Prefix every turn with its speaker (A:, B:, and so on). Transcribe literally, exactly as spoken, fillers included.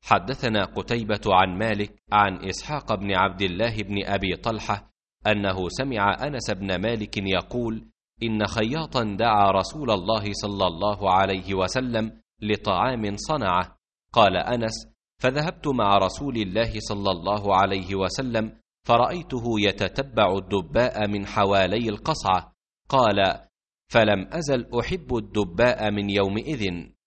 A: حدثنا قتيبة عن مالك عن إسحاق بن عبد الله بن أبي طلحة أنه سمع أنس بن مالك يقول: إن خياطا دعا رسول الله صلى الله عليه وسلم لطعام صنعه. قال أنس: فذهبت مع رسول الله صلى الله عليه وسلم فرأيته يتتبع الدباء من حوالي القصعة. قال: فلم أزل أحب الدباء من يومئذ.